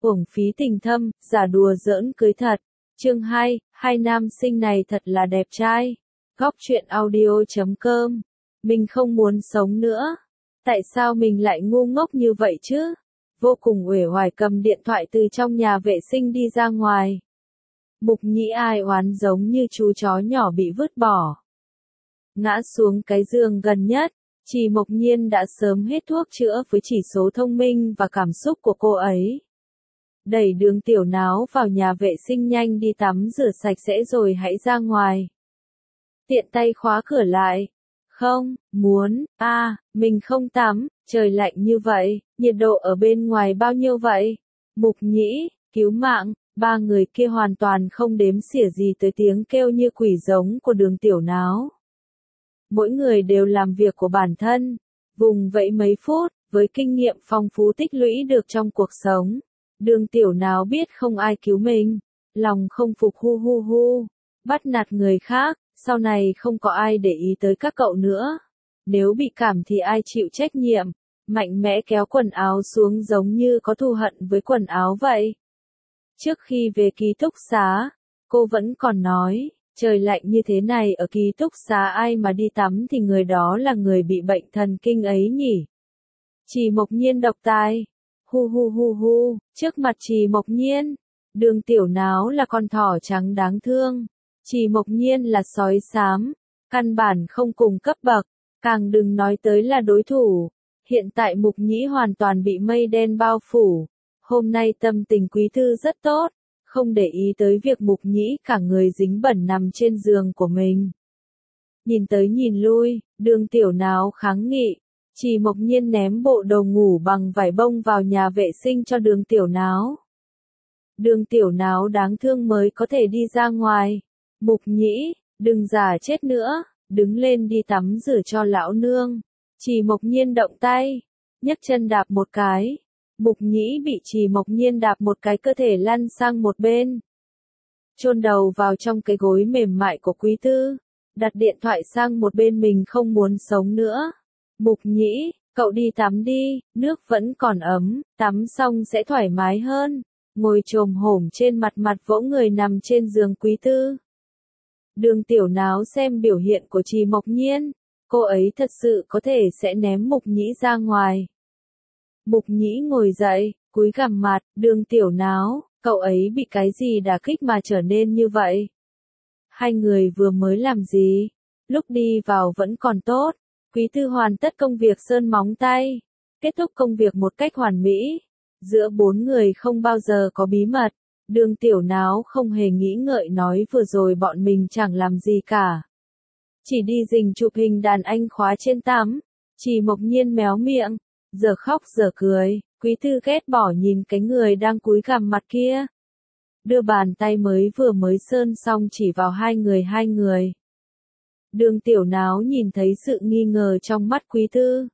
Uổng phí tình thâm, giả đùa giỡn cưới thật. Chương 2, hai nam sinh này thật là đẹp trai. Góc truyện audio.com. Mình không muốn sống nữa. Tại sao mình lại ngu ngốc như vậy chứ? Vô cùng uể oải cầm điện thoại từ trong nhà vệ sinh đi ra ngoài. Mục Nhĩ ai oán giống như chú chó nhỏ bị vứt bỏ. Ngã xuống cái giường gần nhất, Trì Mộc Nhiên đã sớm hết thuốc chữa với chỉ số thông minh và cảm xúc của cô ấy. Đẩy Đường Tiểu Náo vào nhà vệ sinh, nhanh đi tắm rửa sạch sẽ rồi hãy ra ngoài. Tiện tay khóa cửa lại. Không, muốn, mình không tắm, trời lạnh như vậy, nhiệt độ ở bên ngoài bao nhiêu vậy? Mục Nhĩ, cứu mạng, ba người kia hoàn toàn không đếm xỉa gì tới tiếng kêu như quỷ giống của Đường Tiểu Náo. Mỗi người đều làm việc của bản thân, vùng vẫy mấy phút, với kinh nghiệm phong phú tích lũy được trong cuộc sống. Đường Tiểu Náo biết không ai cứu mình, lòng không phục hu, bắt nạt người khác, sau này không có ai để ý tới các cậu nữa. Nếu bị cảm thì ai chịu trách nhiệm, mạnh mẽ kéo quần áo xuống giống như có thù hận với quần áo vậy. Trước khi về ký túc xá, cô vẫn còn nói, trời lạnh như thế này ở ký túc xá ai mà đi tắm thì người đó là người bị bệnh thần kinh ấy nhỉ. Trì Mộc Nhiên độc tài. Hu, trước mặt Trì Mộc Nhiên, Đường Tiểu Náo là con thỏ trắng đáng thương. Trì Mộc Nhiên là sói xám, căn bản không cùng cấp bậc, càng đừng nói tới là đối thủ. Hiện tại Mục Nhĩ hoàn toàn bị mây đen bao phủ. Hôm nay tâm tình Quý Thư rất tốt, không để ý tới việc Mục Nhĩ cả người dính bẩn nằm trên giường của mình. Nhìn tới nhìn lui, Đường Tiểu Náo kháng nghị. Trì Mộc Nhiên ném bộ đồ ngủ bằng vải bông vào nhà vệ sinh cho Đường Tiểu Náo. Đường Tiểu Náo đáng thương mới có thể đi ra ngoài. Mục Nhĩ, đừng giả chết nữa, đứng lên đi tắm rửa cho lão nương. Trì Mộc Nhiên động tay, nhấc chân đạp một cái. Mục Nhĩ bị Trì Mộc Nhiên đạp một cái, cơ thể lăn sang một bên. Chôn đầu vào trong cái gối mềm mại của Quý Tư, đặt điện thoại sang một bên, mình không muốn sống nữa. Mục Nhĩ, cậu đi tắm đi, nước vẫn còn ấm, tắm xong sẽ thoải mái hơn. Ngồi chồm hổm trên mặt vỗ người nằm trên giường Quý Tư. Đường Tiểu Náo xem biểu hiện của Trì Mộc Nhiên, cô ấy thật sự có thể sẽ ném Mục Nhĩ ra ngoài. Mục Nhĩ ngồi dậy, cúi gằm mặt, Đường Tiểu Náo, cậu ấy bị cái gì đả kích mà trở nên như vậy? Hai người vừa mới làm gì? Lúc đi vào vẫn còn tốt. Quý Tư hoàn tất công việc sơn móng tay, kết thúc công việc một cách hoàn mỹ. Giữa bốn người không bao giờ có bí mật. Đường Tiểu Náo không hề nghĩ ngợi nói vừa rồi bọn mình chẳng làm gì cả. Chỉ đi rình chụp hình đàn anh khóa trên tắm. Trì Mộc Nhiên méo miệng, giờ khóc giờ cười. Quý Tư ghét bỏ nhìn cái người đang cúi gằm mặt kia. Đưa bàn tay vừa mới sơn xong chỉ vào hai người. Đường Tiểu Náo nhìn thấy sự nghi ngờ trong mắt Quý Tư.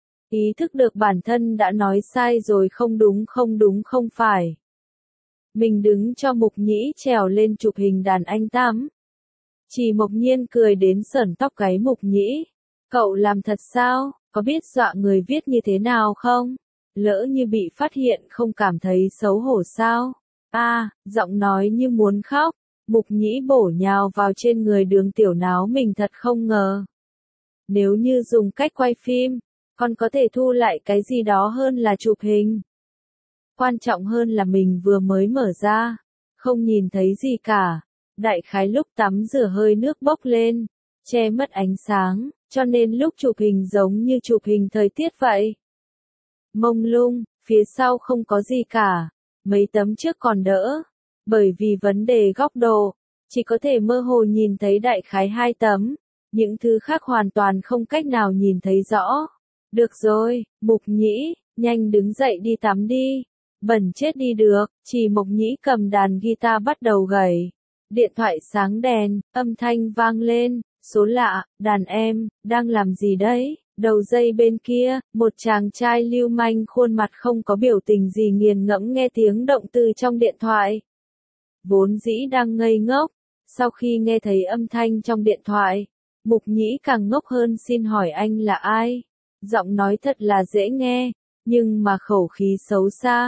Ý thức được bản thân đã nói sai rồi, không phải. Mình đứng cho Mục Nhĩ trèo lên chụp hình đàn anh tắm. Trì Mộc Nhiên cười đến sởn tóc gáy. Mục Nhĩ, cậu làm thật sao, có biết dọa người viết như thế nào không? Lỡ như bị phát hiện không cảm thấy xấu hổ sao? Giọng nói như muốn khóc. Mục Nhĩ bổ nhào vào trên người Đường Tiểu Náo, mình thật không ngờ. Nếu như dùng cách quay phim, còn có thể thu lại cái gì đó hơn là chụp hình. Quan trọng hơn là mình vừa mới mở ra, không nhìn thấy gì cả. Đại khái lúc tắm rửa hơi nước bốc lên, che mất ánh sáng, cho nên lúc chụp hình giống như chụp hình thời tiết vậy. Mông lung, phía sau không có gì cả, mấy tấm trước còn đỡ. Bởi vì vấn đề góc độ, chỉ có thể mơ hồ nhìn thấy đại khái 2 tấm, những thứ khác hoàn toàn không cách nào nhìn thấy rõ. Được rồi, Mục Nhĩ, nhanh đứng dậy đi tắm đi, bẩn chết đi được. Trì Mộc Nhĩ cầm đàn guitar bắt đầu gảy. Điện thoại sáng đèn, âm thanh vang lên, số lạ, đàn em, đang làm gì đấy? Đầu dây bên kia, một chàng trai lưu manh khuôn mặt không có biểu tình gì nghiền ngẫm nghe tiếng động từ trong điện thoại. Vốn dĩ đang ngây ngốc, sau khi nghe thấy âm thanh trong điện thoại, Mục Nhĩ càng ngốc hơn. Xin hỏi anh là ai? Giọng nói thật là dễ nghe, nhưng mà khẩu khí xấu xa.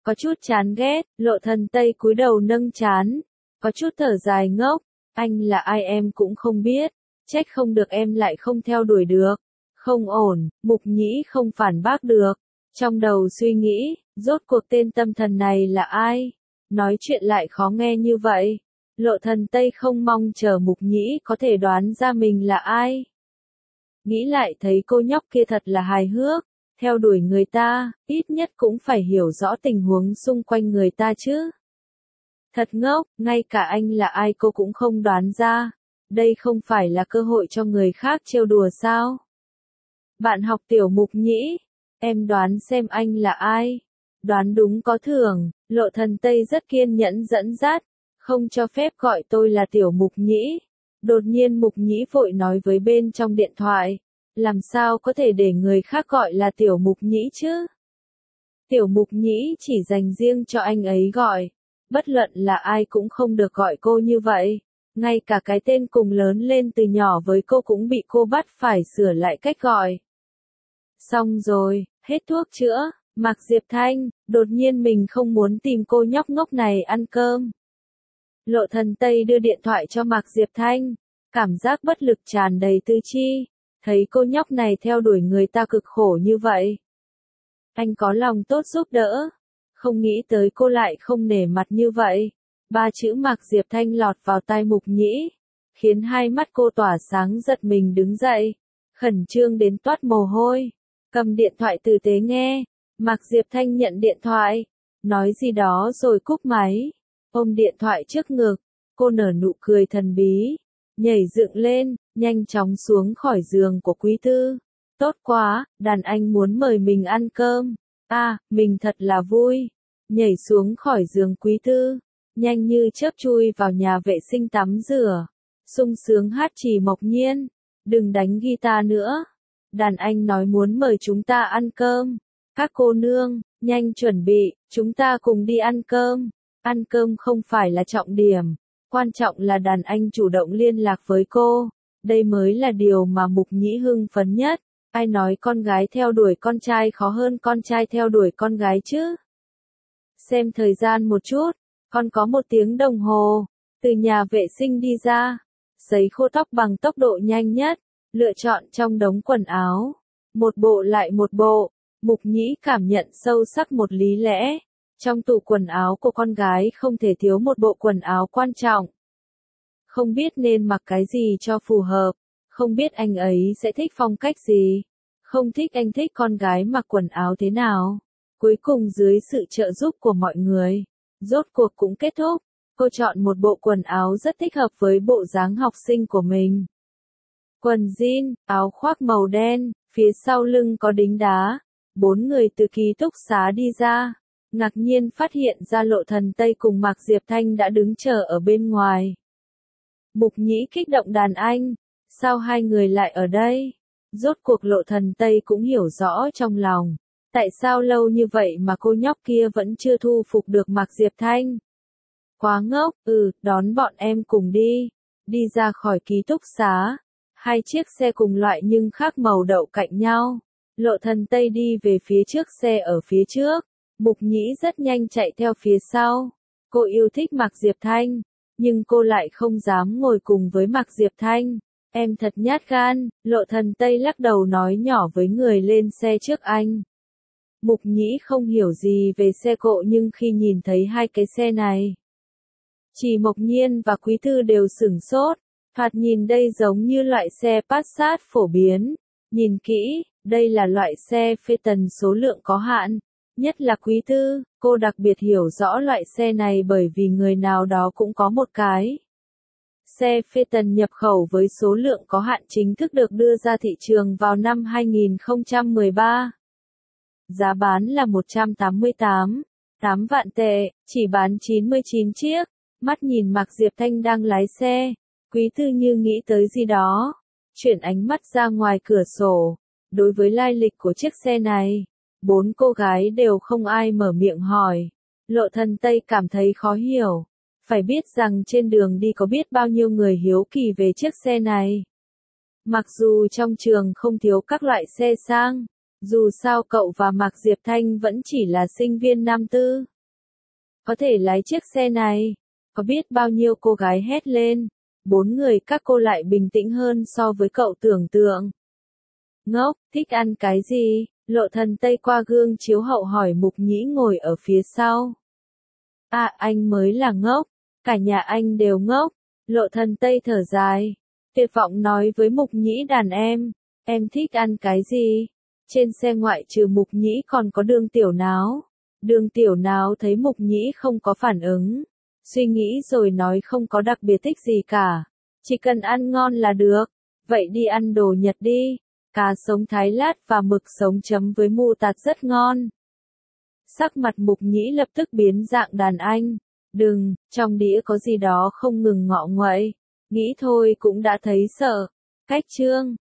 Có chút chán ghét, Lộ Thần Tây cúi đầu nâng trán, có chút thở dài ngốc, anh là ai em cũng không biết, trách không được em lại không theo đuổi được. Không ổn, Mục Nhĩ không phản bác được. Trong đầu suy nghĩ, rốt cuộc tên tâm thần này là ai? Nói chuyện lại khó nghe như vậy. Lộ Thần Tây không mong chờ Mục Nhĩ có thể đoán ra mình là ai. Nghĩ lại thấy cô nhóc kia thật là hài hước, theo đuổi người ta, ít nhất cũng phải hiểu rõ tình huống xung quanh người ta chứ. Thật ngốc, ngay cả anh là ai cô cũng không đoán ra. Đây không phải là cơ hội cho người khác trêu đùa sao? Bạn học Tiểu Mục Nhĩ, em đoán xem anh là ai? Đoán đúng có thưởng. Lộ Thần Tây rất kiên nhẫn dẫn dắt, không cho phép gọi tôi là Tiểu Mục Nhĩ. Đột nhiên Mục Nhĩ vội nói với bên trong điện thoại, làm sao có thể để người khác gọi là Tiểu Mục Nhĩ chứ? Tiểu Mục Nhĩ chỉ dành riêng cho anh ấy gọi, bất luận là ai cũng không được gọi cô như vậy. Ngay cả cái tên cùng lớn lên từ nhỏ với cô cũng bị cô bắt phải sửa lại cách gọi. Xong rồi, hết thuốc chữa, Mạc Diệp Thanh, đột nhiên mình không muốn tìm cô nhóc ngốc này ăn cơm. Lộ Thần Tây đưa điện thoại cho Mạc Diệp Thanh, cảm giác bất lực tràn đầy tứ chi, thấy cô nhóc này theo đuổi người ta cực khổ như vậy. Anh có lòng tốt giúp đỡ, không nghĩ tới cô lại không nể mặt như vậy. Ba chữ Mạc Diệp Thanh lọt vào tai Mục Nhĩ, khiến hai mắt cô tỏa sáng giật mình đứng dậy, khẩn trương đến toát mồ hôi, cầm điện thoại tử tế nghe. Mạc Diệp Thanh nhận điện thoại, nói gì đó rồi cúp máy, ôm điện thoại trước ngực, cô nở nụ cười thần bí, nhảy dựng lên, nhanh chóng xuống khỏi giường của Quý Tư. Tốt quá, đàn anh muốn mời mình ăn cơm. Mình thật là vui. Nhảy xuống khỏi giường Quý Tư, nhanh như chớp chui vào nhà vệ sinh tắm rửa, sung sướng hát Chỉ Mộc Nhiên, đừng đánh guitar nữa. Đàn anh nói muốn mời chúng ta ăn cơm. Các cô nương, nhanh chuẩn bị, chúng ta cùng đi ăn cơm. Ăn cơm không phải là trọng điểm, quan trọng là đàn anh chủ động liên lạc với cô. Đây mới là điều mà Mục Nhĩ hưng phấn nhất. Ai nói con gái theo đuổi con trai khó hơn con trai theo đuổi con gái chứ? Xem thời gian một chút, còn có 1 tiếng đồng hồ. Từ nhà vệ sinh đi ra, sấy khô tóc bằng tốc độ nhanh nhất, lựa chọn trong đống quần áo. Một bộ lại một bộ, Mục Nhĩ cảm nhận sâu sắc một lý lẽ. Trong tủ quần áo của con gái không thể thiếu một bộ quần áo quan trọng. Không biết nên mặc cái gì cho phù hợp, không biết anh ấy sẽ thích phong cách gì, không thích anh thích con gái mặc quần áo thế nào. Cuối cùng dưới sự trợ giúp của mọi người, rốt cuộc cũng kết thúc. Cô chọn một bộ quần áo rất thích hợp với bộ dáng học sinh của mình. Quần jean, áo khoác màu đen, phía sau lưng có đính đá. 4 người từ ký túc xá đi ra, ngạc nhiên phát hiện ra Lộ Thần Tây cùng Mạc Diệp Thanh đã đứng chờ ở bên ngoài. Mục Nhĩ kích động đàn anh, sao hai người lại ở đây? Rốt cuộc Lộ Thần Tây cũng hiểu rõ trong lòng, tại sao lâu như vậy mà cô nhóc kia vẫn chưa thu phục được Mạc Diệp Thanh. Quá ngốc, đón bọn em cùng đi. Đi ra khỏi ký túc xá, 2 chiếc xe cùng loại nhưng khác màu đậu cạnh nhau. Lộ Thần Tây đi về phía trước xe ở phía trước, Mục Nhĩ rất nhanh chạy theo phía sau. Cô yêu thích Mạc Diệp Thanh, nhưng cô lại không dám ngồi cùng với Mạc Diệp Thanh. Em thật nhát gan, Lộ Thần Tây lắc đầu nói nhỏ với người lên xe trước anh. Mục Nhĩ không hiểu gì về xe cộ nhưng khi nhìn thấy hai cái xe này, Chỉ Mộc Nhiên và Quý Tư đều sửng sốt. Thoạt nhìn đây giống như loại xe Passat phổ biến. Nhìn kỹ, đây là loại xe Phaeton số lượng có hạn. Nhất là Quý Tư, cô đặc biệt hiểu rõ loại xe này bởi vì người nào đó cũng có một cái. Xe Phaeton nhập khẩu với số lượng có hạn chính thức được đưa ra thị trường vào năm 2013. Giá bán là 188,8 vạn tệ, chỉ bán 99 chiếc. Mắt nhìn Mạc Diệp Thanh đang lái xe, Quý Tư như nghĩ tới gì đó, chuyển ánh mắt ra ngoài cửa sổ. Đối với lai lịch của chiếc xe này, 4 cô gái đều không ai mở miệng hỏi. Lộ Thần Tây cảm thấy khó hiểu. Phải biết rằng trên đường đi có biết bao nhiêu người hiếu kỳ về chiếc xe này. Mặc dù trong trường không thiếu các loại xe sang, dù sao cậu và Mạc Diệp Thanh vẫn chỉ là sinh viên năm tư. có thể lái chiếc xe này. Có biết bao nhiêu cô gái hét lên. 4 người các cô lại bình tĩnh hơn so với cậu tưởng tượng. Ngốc, thích ăn cái gì? Lộ Thần Tây qua gương chiếu hậu hỏi Mục Nhĩ ngồi ở phía sau. À, anh mới là ngốc, cả nhà anh đều ngốc. Lộ Thần Tây thở dài, tuyệt vọng nói với Mục Nhĩ đàn em thích ăn cái gì? Trên xe ngoại trừ Mục Nhĩ còn có Đường Tiểu Náo. Đường Tiểu Náo thấy Mục Nhĩ không có phản ứng, suy nghĩ rồi nói không có đặc biệt thích gì cả, chỉ cần ăn ngon là được. Vậy đi ăn đồ Nhật đi, cá sống thái lát và mực sống chấm với mù tạt rất ngon. Sắc mặt Mục Nhĩ lập tức biến dạng đàn anh. Đừng, trong đĩa có gì đó không ngừng ngọ nguậy. Nghĩ thôi cũng đã thấy sợ. Cách chương